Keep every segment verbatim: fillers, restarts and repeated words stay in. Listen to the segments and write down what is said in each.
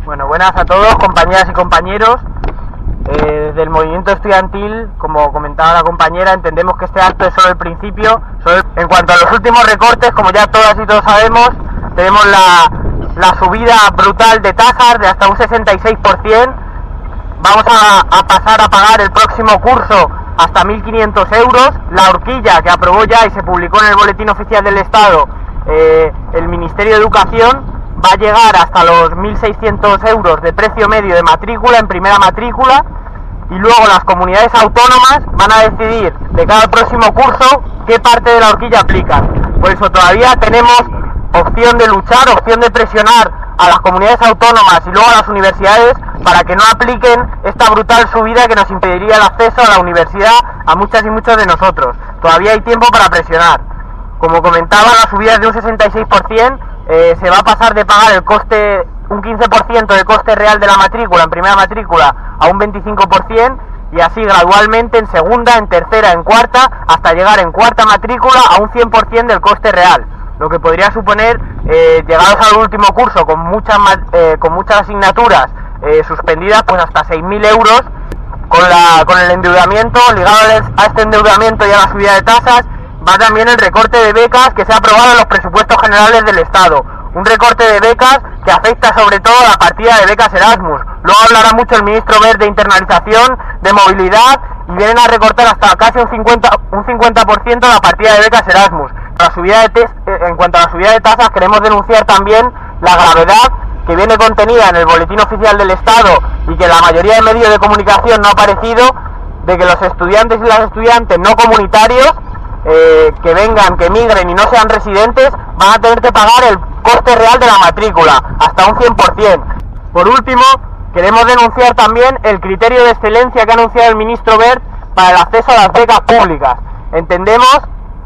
Bueno, buenas a todos, compañeras y compañeros. Eh, desde el movimiento estudiantil, como comentaba la compañera, entendemos que este acto es solo el principio. Solo el... En cuanto a los últimos recortes, como ya todas y todos sabemos, tenemos la, la subida brutal de tasas de hasta un sesenta y seis por ciento. Vamos a, a pasar a pagar el próximo curso hasta mil quinientos euros. La horquilla que aprobó ya y se publicó en el Boletín Oficial del Estado eh, el Ministerio de Educación va a llegar hasta los mil seiscientos euros de precio medio de matrícula en primera matrícula, y luego las comunidades autónomas van a decidir de cada próximo curso qué parte de la horquilla aplican. Por eso todavía tenemos opción de luchar, opción de presionar a las comunidades autónomas y luego a las universidades para que no apliquen esta brutal subida que nos impediría el acceso a la universidad a muchas y muchos de nosotros. Todavía hay tiempo para presionar. Como comentaba, la subida es de un sesenta y seis por ciento. Eh, se va a pasar de pagar el coste, un quince por ciento de coste real de la matrícula en primera matrícula a un veinticinco por ciento, y así gradualmente en segunda, en tercera, en cuarta, hasta llegar en cuarta matrícula a un cien por ciento del coste real, lo que podría suponer, eh, llegados al último curso con muchas, eh, con muchas asignaturas eh, suspendidas, pues hasta seis mil euros. Con, la, con el endeudamiento, ligado a este endeudamiento y a la subida de tasas, va también el recorte de becas que se ha aprobado en los presupuestos generales del Estado. Un recorte de becas que afecta sobre todo a la partida de becas Erasmus. Luego hablará mucho el ministro Wert de internalización, de movilidad, y vienen a recortar hasta casi un cincuenta por ciento la partida de becas Erasmus. La subida de tes, en cuanto a la subida de tasas, queremos denunciar también la gravedad que viene contenida en el Boletín Oficial del Estado y que la mayoría de medios de comunicación no ha aparecido, de que los estudiantes y las estudiantes no comunitarios Eh, que vengan, que migren y no sean residentes, van a tener que pagar el coste real de la matrícula, hasta un cien por ciento. Por último, queremos denunciar también el criterio de excelencia que ha anunciado el ministro Wert para el acceso a las becas públicas. Entendemos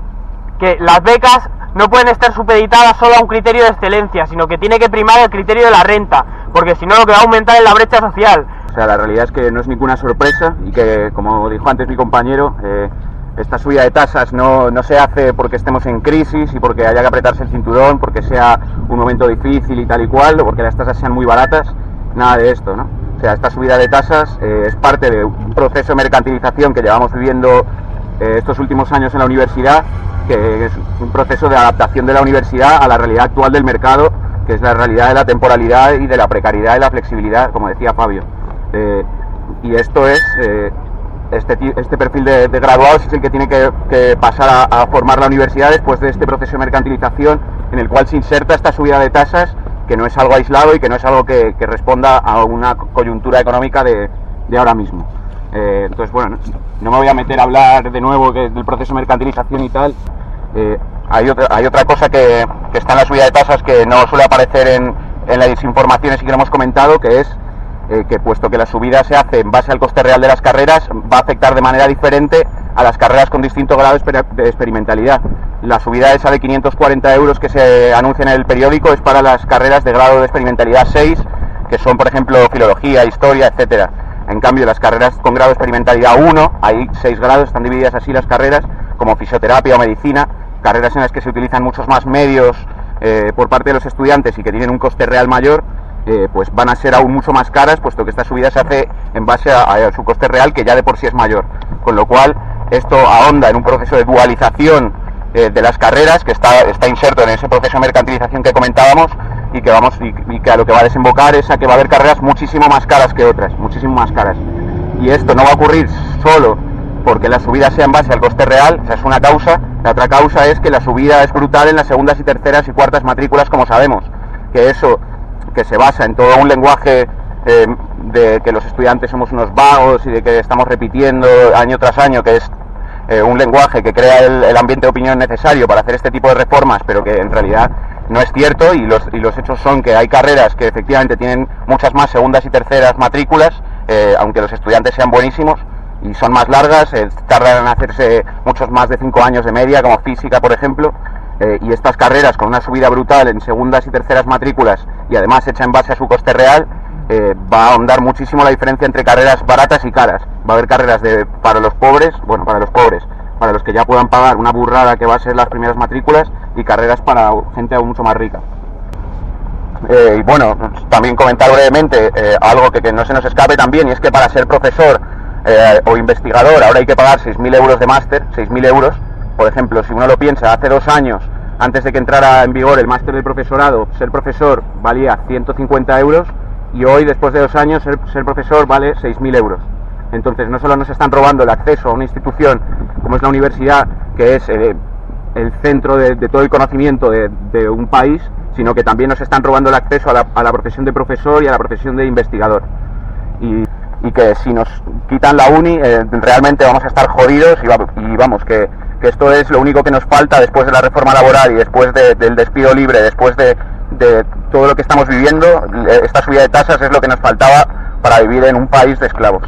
que las becas no pueden estar supeditadas solo a un criterio de excelencia, sino que tiene que primar el criterio de la renta, porque si no lo que va a aumentar es la brecha social. O sea, la realidad es que no es ninguna sorpresa y que, como dijo antes mi compañero, eh, esta subida de tasas no, no se hace porque estemos en crisis y porque haya que apretarse el cinturón, porque sea un momento difícil y tal y cual, o porque las tasas sean muy baratas, nada de esto, ¿no? O sea, esta subida de tasas eh, es parte de un proceso de mercantilización que llevamos viviendo eh, estos últimos años en la universidad, que es un proceso de adaptación de la universidad a la realidad actual del mercado, que es la realidad de la temporalidad y de la precariedad y la flexibilidad, como decía Fabio. Eh, y esto es... Eh, Este, este perfil de, de graduados es el que tiene que, que pasar a, a formar la universidad después de este proceso de mercantilización en el cual se inserta esta subida de tasas, que no es algo aislado y que no es algo que, que responda a una coyuntura económica de, de ahora mismo. Eh, entonces, bueno, no, no me voy a meter a hablar de nuevo que, del proceso de mercantilización y tal. Eh, hay, otra, hay otra cosa que, que está en la subida de tasas que no suele aparecer en, en las informaciones y que no hemos comentado, que es Eh, que puesto que la subida se hace en base al coste real de las carreras, va a afectar de manera diferente a las carreras con distinto grado de experimentalidad. La subida esa de quinientos cuarenta euros que se anuncia en el periódico es para las carreras de grado de experimentalidad seis, que son, por ejemplo, filología, historia, etcétera. En cambio, las carreras con grado de experimentalidad uno, hay seis grados, están divididas así las carreras, como fisioterapia o medicina, carreras en las que se utilizan muchos más medios eh, por parte de los estudiantes y que tienen un coste real mayor. Eh, pues van a ser aún mucho más caras, puesto que esta subida se hace en base a, a su coste real, que ya de por sí es mayor, con lo cual esto ahonda en un proceso de dualización eh, de las carreras, que está, está inserto en ese proceso de mercantilización que comentábamos, y que vamos y, y que a lo que va a desembocar es a que va a haber carreras muchísimo más caras que otras, muchísimo más caras, y esto no va a ocurrir solo porque la subida sea en base al coste real, o sea, es una causa. La otra causa es que la subida es brutal en las segundas y terceras y cuartas matrículas, como sabemos, que eso que se basa en todo un lenguaje eh, de que los estudiantes somos unos vagos y de que estamos repitiendo año tras año, que es eh, un lenguaje que crea el, el ambiente de opinión necesario para hacer este tipo de reformas, pero que en realidad no es cierto, y los, y los hechos son que hay carreras que efectivamente tienen muchas más segundas y terceras matrículas, eh, aunque los estudiantes sean buenísimos, y son más largas, eh, tardan en hacerse muchos más de cinco años de media, como física, por ejemplo. Eh, y estas carreras con una subida brutal en segundas y terceras matrículas y además hecha en base a su coste real, eh, va a ahondar muchísimo la diferencia entre carreras baratas y caras. Va a haber carreras de, para los pobres, bueno, para los pobres, para los que ya puedan pagar una burrada que va a ser las primeras matrículas, y carreras para gente aún mucho más rica. Eh, y bueno, también comentar brevemente eh, algo que, que no se nos escape también, y es que para ser profesor eh, o investigador ahora hay que pagar seis mil euros de máster, seis mil euros. Por ejemplo, si uno lo piensa, hace dos años, antes de que entrara en vigor el máster del profesorado, ser profesor valía ciento cincuenta euros, y hoy, después de dos años, ser, ser profesor vale seis mil euros. Entonces, no solo nos están robando el acceso a una institución como es la universidad, que es eh, el centro de, de todo el conocimiento de, de un país, sino que también nos están robando el acceso a la, a la profesión de profesor y a la profesión de investigador. Y, y que si nos quitan la uni, eh, realmente vamos a estar jodidos, y, va, y vamos, que, que esto es lo único que nos falta después de la reforma laboral y después de, del despido libre, después de, de todo lo que estamos viviendo. Esta subida de tasas es lo que nos faltaba para vivir en un país de esclavos.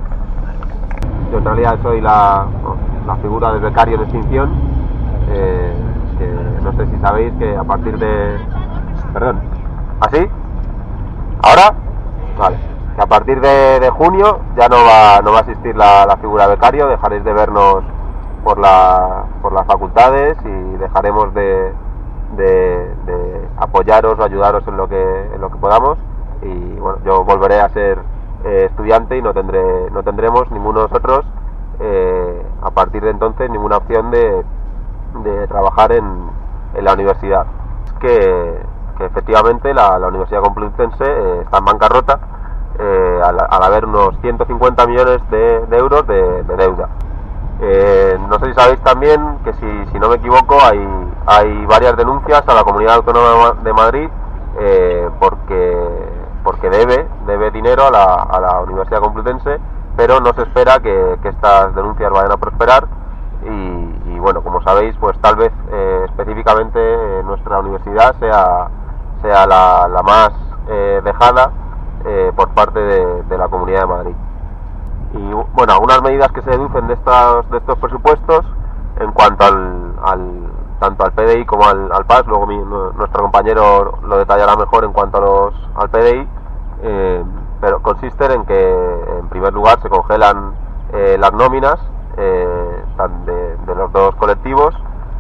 Yo en realidad soy la, la figura del becario en extinción, eh, que no sé si sabéis que a partir de... Perdón, ¿así? ¿Ahora? Vale, que a partir de, de junio ya no va, no va a existir la, la figura becario, dejaréis de vernos por, la, por las facultades y dejaremos de, de, de apoyaros o ayudaros en lo que, en lo que podamos, y bueno, yo volveré a ser eh, estudiante y no tendré no tendremos ninguno de nosotros eh, a partir de entonces ninguna opción de, de trabajar en, en la universidad. Que, que efectivamente la, la Universidad Complutense eh, está en bancarrota eh, al, al haber unos ciento cincuenta millones de, de euros de, de deuda. Eh, no sé si sabéis también que, si, si no me equivoco, hay, hay varias denuncias a la Comunidad Autónoma de Madrid eh, porque, porque debe, debe dinero a la, a la Universidad Complutense, pero no se espera que, que estas denuncias vayan a prosperar. Y, y bueno, como sabéis, pues tal vez eh, específicamente eh, nuestra universidad sea, sea la, la más eh, dejada eh, por parte de, de la Comunidad de Madrid. Y bueno, algunas medidas que se deducen de estos, de estos presupuestos en cuanto al, al tanto al P D I como al, al P A S, luego mi, nuestro compañero lo detallará mejor en cuanto a los, al P D I, eh, pero consisten en que en primer lugar se congelan eh, las nóminas eh, de, de los dos colectivos,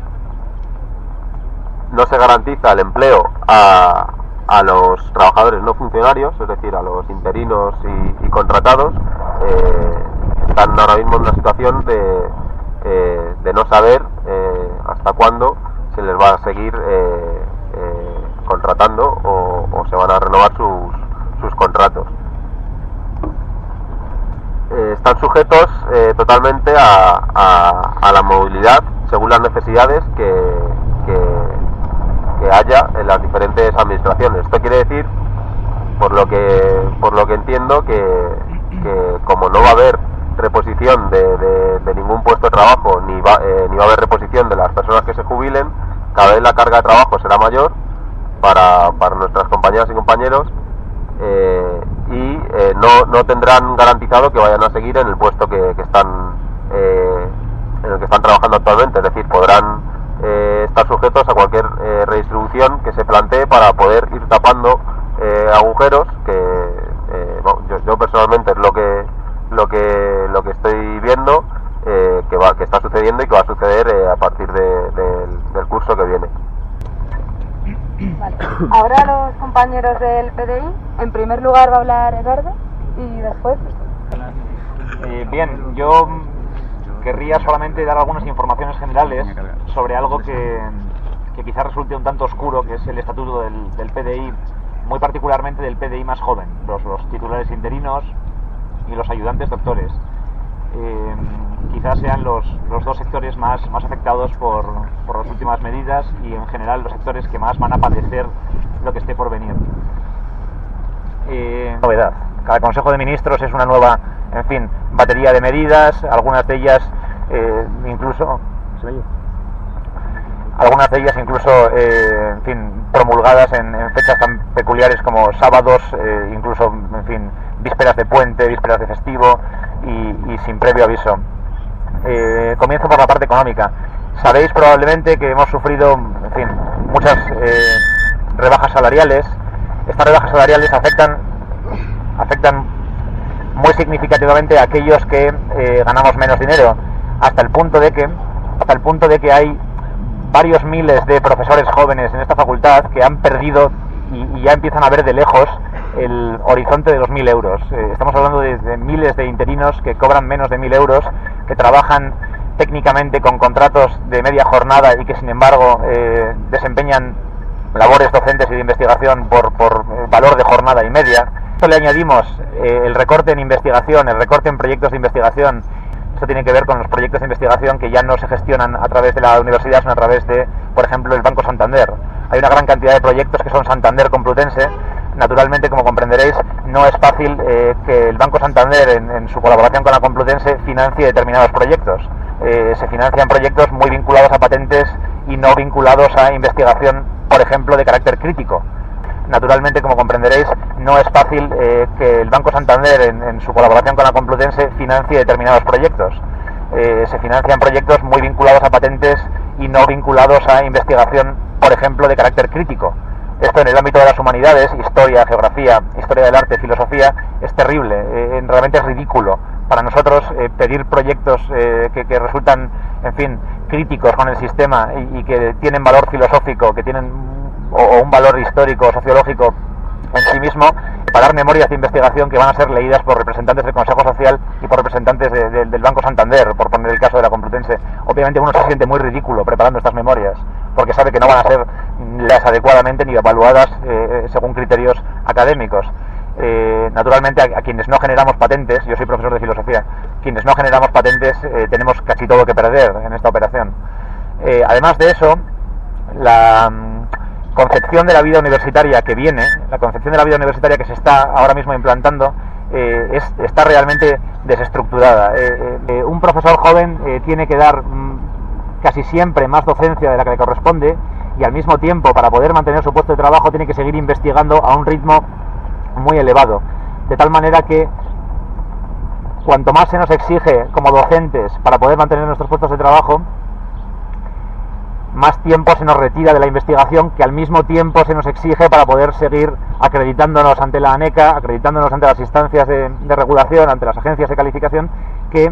no se garantiza el empleo a, a los trabajadores no funcionarios, es decir, a los interinos y, y contratados. Eh, están ahora mismo en una situación de, eh, de no saber eh, hasta cuándo se les va a seguir eh, eh, contratando o, o se van a renovar sus, sus contratos. Eh, están sujetos eh, totalmente a, a, a la movilidad según las necesidades que, que, que haya en las diferentes administraciones. Esto quiere decir, por lo que, por lo que entiendo, que, que como no va a haber reposición de, de, de ningún puesto de trabajo, ni va, eh, ni va a haber reposición de las personas que se jubilen, cada vez la carga de trabajo será mayor para, para nuestras compañeras y compañeros, eh, y eh, no, no tendrán garantizado que vayan a seguir en el puesto que, que están eh, en el que están trabajando actualmente. Es decir, podrán eh, estar sujetos a cualquier eh, redistribución que se plantee para poder ir tapando eh, agujeros que eh, bueno, yo, yo personalmente es lo que lo que lo que estoy viendo eh, que va que está sucediendo y que va a suceder eh, a partir de, de, del curso que viene. Vale. Ahora los compañeros del P D I, en primer lugar va a hablar Eduardo y después... Eh, bien, yo querría solamente dar algunas informaciones generales sobre algo que, que quizás resulte un tanto oscuro, que es el estatuto del, del P D I, muy particularmente del P D I más joven, los, los titulares interinos y los ayudantes doctores. Eh, quizás sean los, los dos sectores más, más afectados por, por las últimas medidas y en general los sectores que más van a padecer lo que esté por venir. Eh, novedad. Cada Consejo de Ministros es una nueva, en fin, batería de medidas, algunas de ellas eh, incluso... ¿Se oye? Algunas de ellas incluso, eh, en fin, promulgadas en, en fechas tan peculiares como sábados, eh, incluso, en fin, vísperas de puente, vísperas de festivo y, y sin previo aviso. Eh, comienzo por la parte económica. Sabéis probablemente que hemos sufrido, en fin, muchas eh, rebajas salariales. Estas rebajas salariales afectan, afectan muy significativamente a aquellos que eh, ganamos menos dinero, hasta el punto de que, hasta el punto de que hay varios miles de profesores jóvenes en esta facultad que han perdido y, y ya empiezan a ver de lejos el horizonte de los mil euros. Eh, estamos hablando de, de miles de interinos que cobran menos de mil euros, que trabajan técnicamente con contratos de media jornada y que sin embargo eh, desempeñan labores docentes y de investigación por, por valor de jornada y media. Esto le añadimos eh, el recorte en investigación, el recorte en proyectos de investigación. Esto tiene que ver con los proyectos de investigación que ya no se gestionan a través de la universidad, sino a través de, por ejemplo, el Banco Santander. Hay una gran cantidad de proyectos que son Santander Complutense. Naturalmente, como comprenderéis, no es fácil eh, que el Banco Santander, en, en su colaboración con la Complutense, financie determinados proyectos. Eh, se financian proyectos muy vinculados a patentes y no vinculados a investigación, por ejemplo, de carácter crítico. Naturalmente, como comprenderéis, no es fácil eh, que el Banco Santander, en, en su colaboración con la Complutense, financie determinados proyectos. Eh, se financian proyectos muy vinculados a patentes y no vinculados a investigación, por ejemplo, de carácter crítico. Esto en el ámbito de las humanidades, historia, geografía, historia del arte, filosofía, es terrible, eh, realmente es ridículo para nosotros eh, pedir proyectos eh, que, que resultan, en fin, críticos con el sistema y, y que tienen valor filosófico, que tienen o, o un valor histórico, sociológico en sí mismo, para dar memorias de investigación que van a ser leídas por representantes del Consejo Social y por representantes de, de, del Banco Santander, por poner el caso de la Complutense. Obviamente uno se siente muy ridículo preparando estas memorias, porque sabe que no van a ser las adecuadamente ni evaluadas eh, según criterios académicos. Eh, naturalmente a, a quienes no generamos patentes, yo soy profesor de filosofía, quienes no generamos patentes eh, tenemos casi todo que perder en esta operación. Eh, además de eso, la concepción de la vida universitaria que viene, la concepción de la vida universitaria que se está ahora mismo implantando, eh, es, está realmente desestructurada. Eh, eh, un profesor joven eh, tiene que dar mm, casi siempre más docencia de la que le corresponde y al mismo tiempo, para poder mantener su puesto de trabajo, tiene que seguir investigando a un ritmo muy elevado, de tal manera que cuanto más se nos exige como docentes para poder mantener nuestros puestos de trabajo, más tiempo se nos retira de la investigación, que al mismo tiempo se nos exige para poder seguir acreditándonos ante la ANECA, acreditándonos ante las instancias de, de regulación, ante las agencias de calificación, que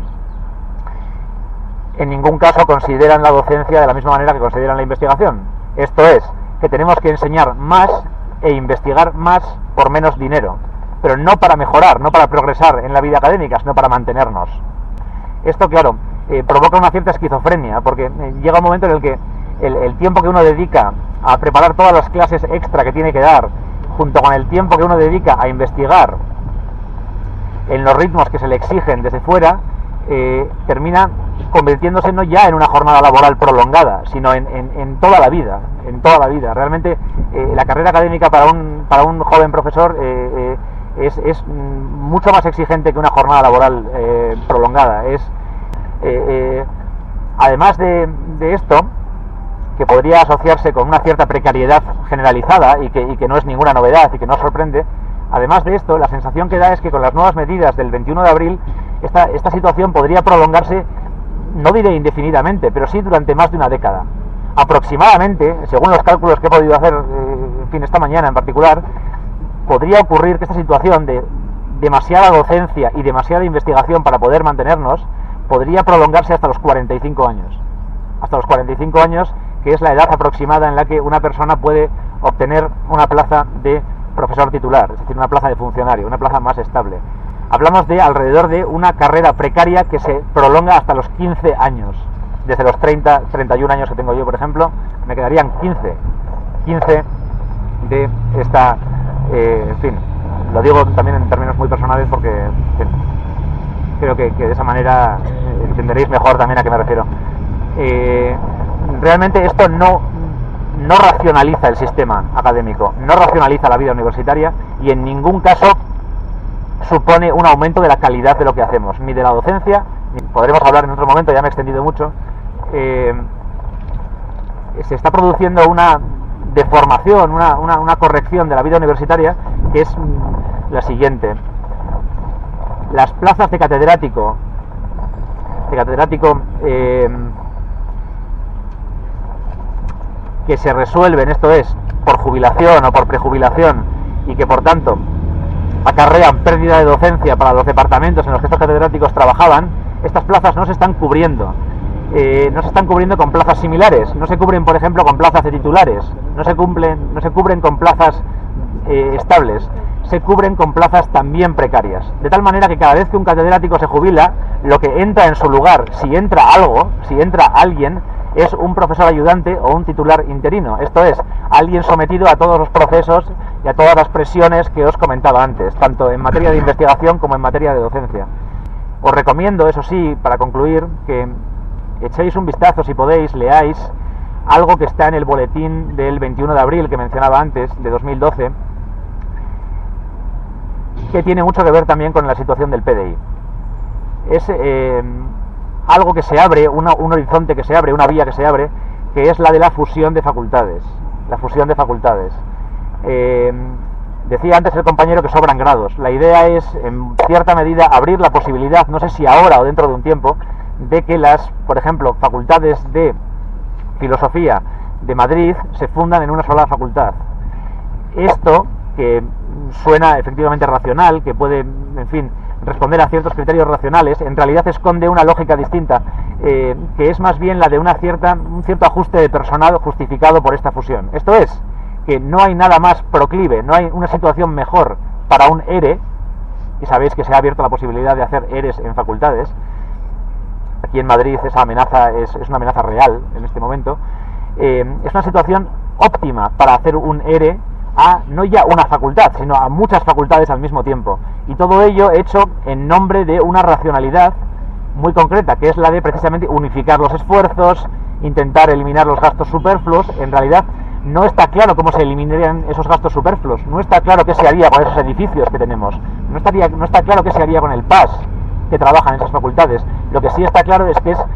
en ningún caso consideran la docencia de la misma manera que consideran la investigación. Esto es, que tenemos que enseñar más e investigar más por menos dinero, pero no para mejorar, no para progresar en la vida académica, sino para mantenernos. Esto, claro, eh, provoca una cierta esquizofrenia, porque eh, llega un momento en el que el, el tiempo que uno dedica a preparar todas las clases extra que tiene que dar, junto con el tiempo que uno dedica a investigar en los ritmos que se le exigen desde fuera, eh, termina convirtiéndose no ya en una jornada laboral prolongada, sino en, en, en toda la vida, en toda la vida. Realmente eh, la carrera académica para un, para un joven profesor eh, eh, es, es mucho más exigente que una jornada laboral eh, prolongada. Es, eh, eh, además de, de esto, que podría asociarse con una cierta precariedad generalizada y que, y que no es ninguna novedad y que no sorprende, además de esto, la sensación que da es que con las nuevas medidas del veintiuno de abril, esta, esta situación podría prolongarse, no diré indefinidamente, pero sí durante más de una década. Aproximadamente, según los cálculos que he podido hacer, eh, en fin, esta mañana en particular, podría ocurrir que esta situación de demasiada docencia y demasiada investigación para poder mantenernos, podría prolongarse hasta los cuarenta y cinco años. Hasta los cuarenta y cinco años, que es la edad aproximada en la que una persona puede obtener una plaza de profesor titular, es decir, una plaza de funcionario, una plaza más estable. Hablamos de alrededor de una carrera precaria que se prolonga hasta los quince años. Desde los treinta, treinta y un años que tengo yo, por ejemplo, me quedarían quince, quince de esta, eh, en fin, lo digo también en términos muy personales porque, en fin, creo que, que de esa manera entenderéis mejor también a qué me refiero. Eh, realmente esto no, no racionaliza el sistema académico, no racionaliza la vida universitaria y en ningún caso supone un aumento de la calidad de lo que hacemos, ni de la docencia, ni, podremos hablar en otro momento, ya me he extendido mucho. Eh, se está produciendo una deformación, una, una, una corrección de la vida universitaria que es la siguiente. Las plazas de catedrático, de catedrático eh, que se resuelven, esto es, por jubilación o por prejubilación, y que por tanto acarrean pérdida de docencia para los departamentos en los que estos catedráticos trabajaban, estas plazas no se están cubriendo. Eh, no se están cubriendo con plazas similares, no se cubren, por ejemplo, con plazas de titulares, no se cumplen, no se cubren con plazas eh, estables se cubren con plazas también precarias, de tal manera que cada vez que un catedrático se jubila, lo que entra en su lugar, si entra algo, si entra alguien, es un profesor ayudante o un titular interino, esto es, alguien sometido a todos los procesos y a todas las presiones que os comentaba antes, tanto en materia de investigación como en materia de docencia. Os recomiendo, eso sí, para concluir, que echéis un vistazo, si podéis, leáis algo que está en el boletín del veintiuno de abril que mencionaba antes, de dos mil doce, que tiene mucho que ver también con la situación del P D I. Es eh, algo que se abre, una, un horizonte que se abre, una vía que se abre, que es la de la fusión de facultades. La fusión de facultades. Eh, decía antes el compañero que sobran grados. La idea es, en cierta medida, abrir la posibilidad, no sé si ahora o dentro de un tiempo, de que las, por ejemplo, facultades de filosofía de Madrid se fundan en una sola facultad. Esto, que suena efectivamente racional, que puede, en fin, responder a ciertos criterios racionales, en realidad esconde una lógica distinta, eh, que es más bien la de una cierta, un cierto ajuste de personal justificado por esta fusión. Esto es, que no hay nada más proclive, no hay una situación mejor para un E R E, y sabéis que se ha abierto la posibilidad de hacer E R Es en facultades. Aquí en Madrid esa amenaza es, es una amenaza real en este momento. Eh, es una situación óptima para hacer un E R E a no ya una facultad, sino a muchas facultades al mismo tiempo. Y todo ello hecho en nombre de una racionalidad muy concreta, que es la de precisamente unificar los esfuerzos, intentar eliminar los gastos superfluos. En realidad no está claro cómo se eliminarían esos gastos superfluos, no está claro qué se haría con esos edificios que tenemos, no, estaría, no está claro qué se haría con el P A S que trabaja en esas facultades. Lo que sí está claro es que es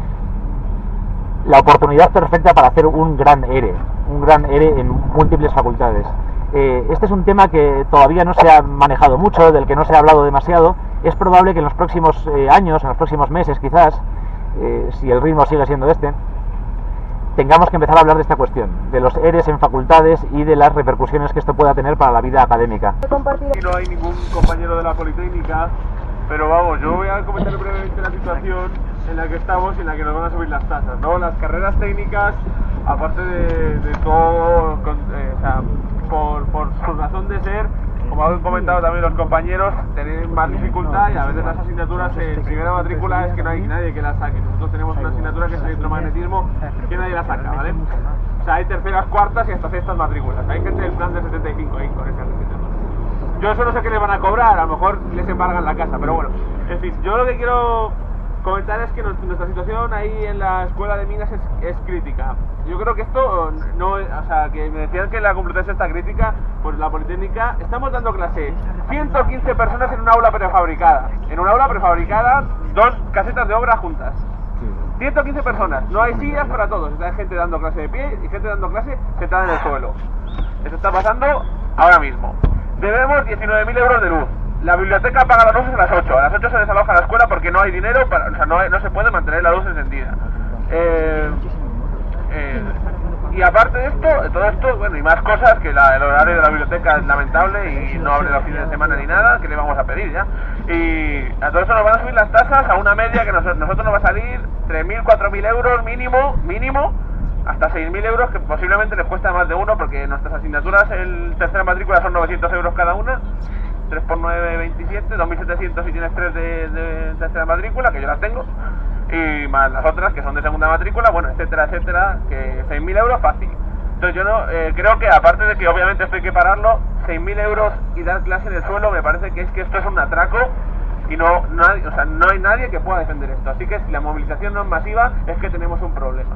la oportunidad perfecta para hacer un gran E R E, un gran E R E en múltiples facultades. Eh, este es un tema que todavía no se ha manejado mucho, del que no se ha hablado demasiado. Es probable que en los próximos eh, años, en los próximos meses quizás, eh, si el ritmo sigue siendo este, tengamos que empezar a hablar de esta cuestión, de los E R Es en facultades y de las repercusiones que esto pueda tener para la vida académica. Aquí no hay ningún compañero de la Politécnica, pero vamos, yo voy a comentar brevemente la situación en la que estamos y en la que nos van a subir las tasas, ¿no? Las carreras técnicas, aparte de, de todo, con, eh, o sea, por, por su razón de ser, como han comentado también los compañeros, tienen más dificultad y a veces las asignaturas en primera matrícula es que no hay nadie que las saque. Nosotros tenemos una asignatura que es electromagnetismo que nadie la saca, ¿vale? O sea, hay terceras, cuartas y hasta sextas matrículas. Hay gente del plan de setenta y cinco ahí con esa asignatura. Yo eso no sé qué les van a cobrar, a lo mejor les embargan la casa, pero bueno, en fin, yo lo que quiero comentar es que nuestra situación ahí en la escuela de minas es, es crítica. Yo creo que esto no, o sea, que me decían que la Complutense está crítica, pues la Politécnica, estamos dando clase ciento quince personas en una aula prefabricada, en una aula prefabricada, dos casetas de obra juntas. ciento quince personas, no hay sillas para todos, hay gente dando clase de pie y gente dando clase sentada en el suelo. Esto está pasando ahora mismo. Debemos diecinueve mil euros de luz. La biblioteca paga las luces a las ocho. A las ocho se desaloja la escuela porque no hay dinero, para, o sea, no, hay, no se puede mantener la luz encendida. Eh, eh, y aparte de esto, todo esto, bueno, y más cosas, que la, el horario de la biblioteca es lamentable y no abre los fines de semana ni nada, que le vamos a pedir ya. Y a todo eso nos van a subir las tasas a una media que nos, nosotros nos va a salir tres mil, cuatro mil euros mínimo, mínimo, hasta seis mil euros, que posiblemente les cuesta más de uno, porque nuestras asignaturas en tercera matrícula son novecientos euros cada una, tres por nueve, veintisiete, dos mil setecientos si tienes tres de, de tercera matrícula, que yo las tengo, y más las otras que son de segunda matrícula, bueno, etcétera, etcétera, que seis mil euros fácil. Entonces yo no eh, creo que, aparte de que obviamente esto hay que pararlo, seis mil euros y dar clase en el suelo, me parece que es que esto es un atraco y no, no, hay, o sea, no hay nadie que pueda defender esto. Así que si la movilización no es masiva, es que tenemos un problema.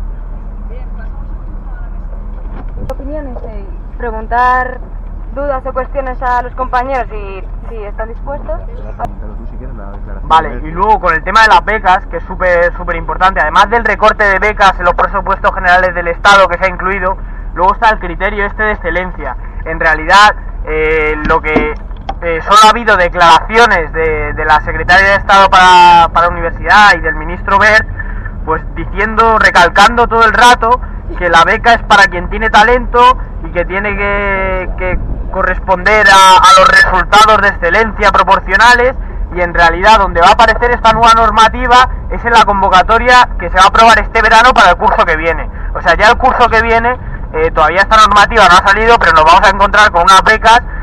Opiniones y preguntar dudas o cuestiones a los compañeros y si están dispuestos. Vale, y luego con el tema de las becas, que es súper súper importante, además del recorte de becas en los presupuestos generales del Estado que se ha incluido, luego está el criterio este de excelencia. En realidad, eh, lo que eh, solo ha habido declaraciones de, de la secretaria de Estado para, para la Universidad y del ministro Wert, pues diciendo, recalcando todo el rato que la beca es para quien tiene talento y que tiene que, que corresponder a, a los resultados de excelencia proporcionales, y en realidad donde va a aparecer esta nueva normativa es en la convocatoria que se va a aprobar este verano para el curso que viene. O sea, ya el curso que viene, eh, todavía esta normativa no ha salido, pero nos vamos a encontrar con unas becas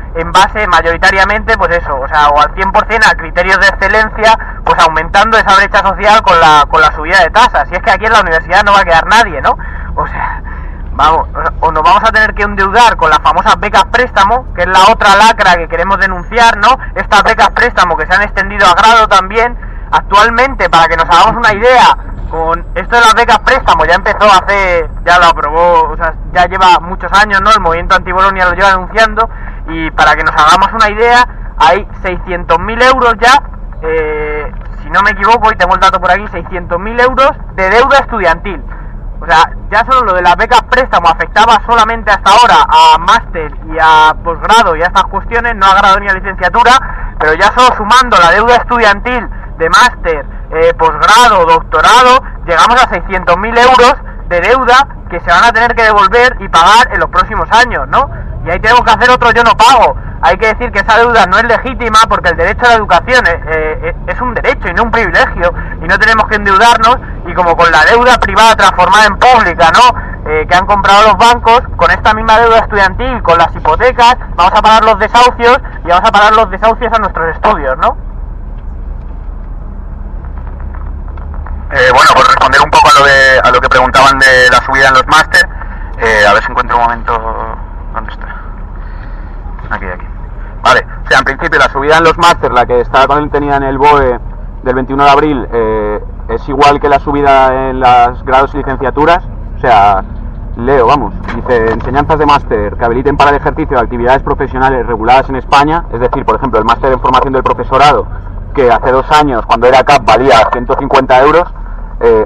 en base mayoritariamente, pues eso, o sea, o al cien por cien a criterios de excelencia, pues aumentando esa brecha social con la, con la subida de tasas. Y es que aquí en la universidad no va a quedar nadie, ¿no? O sea, vamos, o nos vamos a tener que endeudar con las famosas becas préstamo, que es la otra lacra que queremos denunciar, ¿no? Estas becas préstamo que se han extendido a grado también. Actualmente, para que nos hagamos una idea, con esto de las becas préstamo ya empezó hace, ya lo aprobó, o sea, ya lleva muchos años, ¿no? El movimiento anti-Bolonia lo lleva anunciando, y para que nos hagamos una idea, hay seiscientos mil euros ya, eh, si no me equivoco, y tengo el dato por aquí, seiscientos mil euros de deuda estudiantil. O sea, ya solo lo de las becas préstamo afectaba solamente hasta ahora a máster y a posgrado y a estas cuestiones, no a grado ni a licenciatura, pero ya solo sumando la deuda estudiantil de máster, eh, posgrado, doctorado, llegamos a seiscientos mil euros de deuda que se van a tener que devolver y pagar en los próximos años, ¿no? Y ahí tenemos que hacer otro yo no pago. Hay que decir que esa deuda no es legítima porque el derecho a la educación es, eh, es un derecho y no un privilegio, y no tenemos que endeudarnos, y como con la deuda privada transformada en pública, ¿no? Eh, que han comprado los bancos, con esta misma deuda estudiantil, con las hipotecas, vamos a pagar los desahucios y vamos a pagar los desahucios a nuestros estudios, ¿no? Eh, bueno, por responder un poco a lo, de, a lo que preguntaban de la subida en los máster, eh, a ver si encuentro un momento. ¿Dónde está? Aquí, aquí. Vale, o sea, en principio la subida en los máster, la que estaba contenida en el B O E del veintiuno de abril, eh, es igual que la subida en los grados y licenciaturas. O sea, leo, vamos, dice: enseñanzas de máster que habiliten para el ejercicio de actividades profesionales reguladas en España, es decir, por ejemplo, el máster en formación del profesorado, que hace dos años, cuando era C A P, valía ciento cincuenta euros, eh,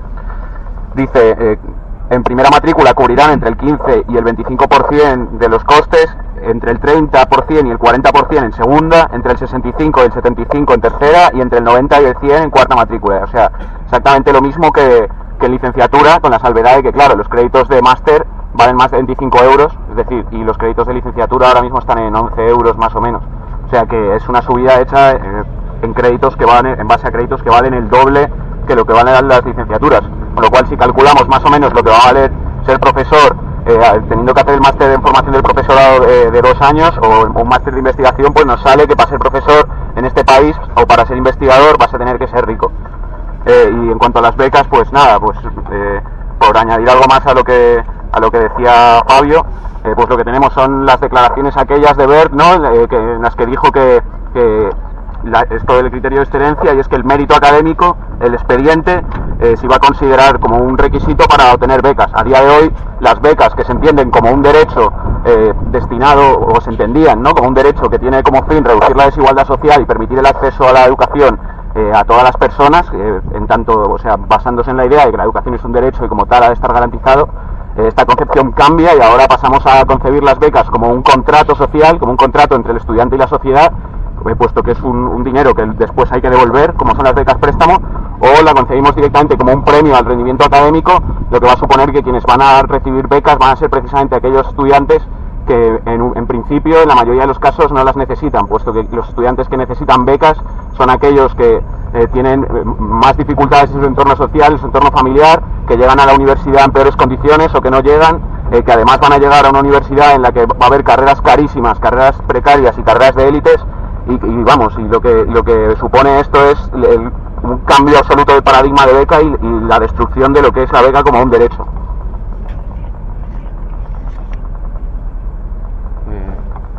dice, eh, en primera matrícula cubrirán entre el quince y el veinticinco por cien de los costes, entre el treinta por cien y el cuarenta por cien en segunda, entre el sesenta y cinco y el setenta y cinco en tercera, y entre el noventa y el cien en cuarta matrícula. O sea, exactamente lo mismo que, que en licenciatura, con la salvedad de que, claro, los créditos de máster valen más de veinticinco euros, es decir, y los créditos de licenciatura ahora mismo están en once euros más o menos. O sea que es una subida hecha eh, en créditos que valen, en base a créditos que valen el doble que lo que valen las licenciaturas, con lo cual si calculamos más o menos lo que va a valer ser profesor, eh, teniendo que hacer el máster en formación del profesorado de, de dos años o un máster de investigación, pues nos sale que para ser profesor en este país o para ser investigador vas a tener que ser rico. Eh, y en cuanto a las becas, pues nada, pues eh, por añadir algo más a lo que a lo que decía Fabio, eh, pues lo que tenemos son las declaraciones aquellas de Bert, ¿no? Eh, que, en las que dijo que, que La, esto del criterio de excelencia, y es que el mérito académico, el expediente, eh, se iba a considerar como un requisito para obtener becas. A día de hoy, las becas, que se entienden como un derecho eh, destinado, o se entendían, ¿no?, como un derecho que tiene como fin reducir la desigualdad social y permitir el acceso a la educación eh, a todas las personas, eh, en tanto, o sea, basándose en la idea de que la educación es un derecho y como tal ha de estar garantizado, eh, esta concepción cambia y ahora pasamos a concebir las becas como un contrato social, como un contrato entre el estudiante y la sociedad, puesto que es un, un dinero que después hay que devolver, como son las becas préstamo, o la concebimos directamente como un premio al rendimiento académico, lo que va a suponer que quienes van a recibir becas van a ser precisamente aquellos estudiantes que en, en principio, en la mayoría de los casos, no las necesitan, puesto que los estudiantes que necesitan becas son aquellos que eh, tienen más dificultades en su entorno social, en su entorno familiar, que llegan a la universidad en peores condiciones o que no llegan, eh, que además van a llegar a una universidad en la que va a haber carreras carísimas, carreras precarias y carreras de élites. Y, y vamos, y lo que lo que supone esto es el, un cambio absoluto del paradigma de beca y, y la destrucción de lo que es la beca como un derecho. Eh,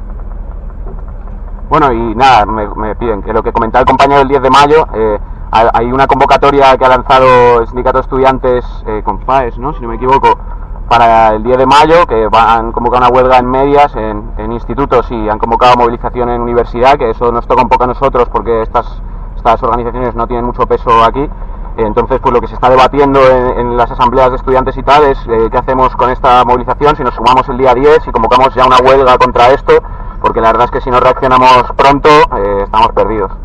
bueno, y nada, me, me piden que lo que comentaba el compañero el diez de mayo, eh, hay una convocatoria que ha lanzado el Sindicato de Estudiantes eh, con FAES, ¿no?, si no me equivoco, para el diez de mayo, que han convocado una huelga en medias, en, en institutos, y han convocado movilización en universidad, que eso nos toca un poco a nosotros porque estas, estas organizaciones no tienen mucho peso aquí. Entonces, pues lo que se está debatiendo en, en las asambleas de estudiantes y tal es eh, qué hacemos con esta movilización, si nos sumamos el día diez y convocamos ya una huelga contra esto, porque la verdad es que si no reaccionamos pronto, eh, estamos perdidos.